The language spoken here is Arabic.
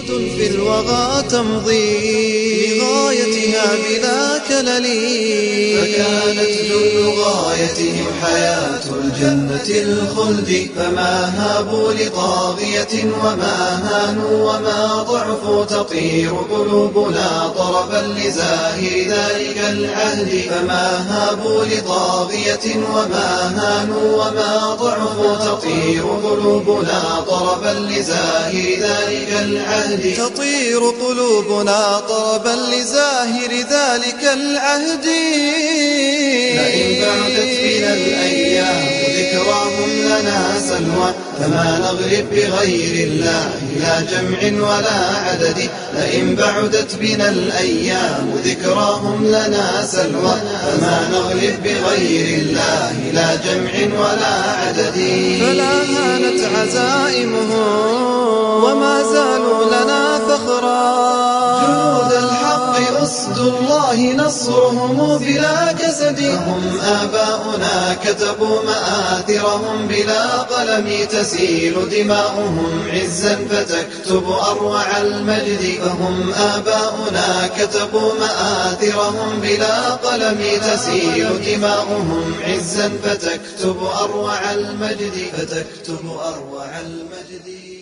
في الوغى تمضي لغايتها بلا كلل، فكانت جل غايتهم حياة الجنة الخلد، فما هابوا لطاغية وما هانوا وما ضعفوا، تطير قلوبنا طربا لزاهر ذلك العهد، فما هابوا لطاغية وما هانوا وما ضعفوا، تطير قلوبنا طربا لزاهر ذلك العهد، تطير قلوبنا طربا لزاهر ذلك العهد. لئن بعدت بنا الأيام ذكراهم لنا سلوى، فما نغلب بغير الله لا جمع ولا عدد، لئن بعدت بنا الأيام ذكراهم لنا سلوى، فما نغلب بغير الله لا جمع ولا عدد. فلا هانت عزائمهم وما زالوا لنا فخرا، جنود الحق أسد الله نصرهم بلا كسد، هم آباؤنا كتبوا مآثرهم بلا قلم، تسيل دماؤهم عزا فتكتب أروع المجد، فهم آباؤنا كتبوا مآثرهم بلا قلم، تسيل دماؤهم عزا فتكتب أروع المجد، فتكتب أروع المجد.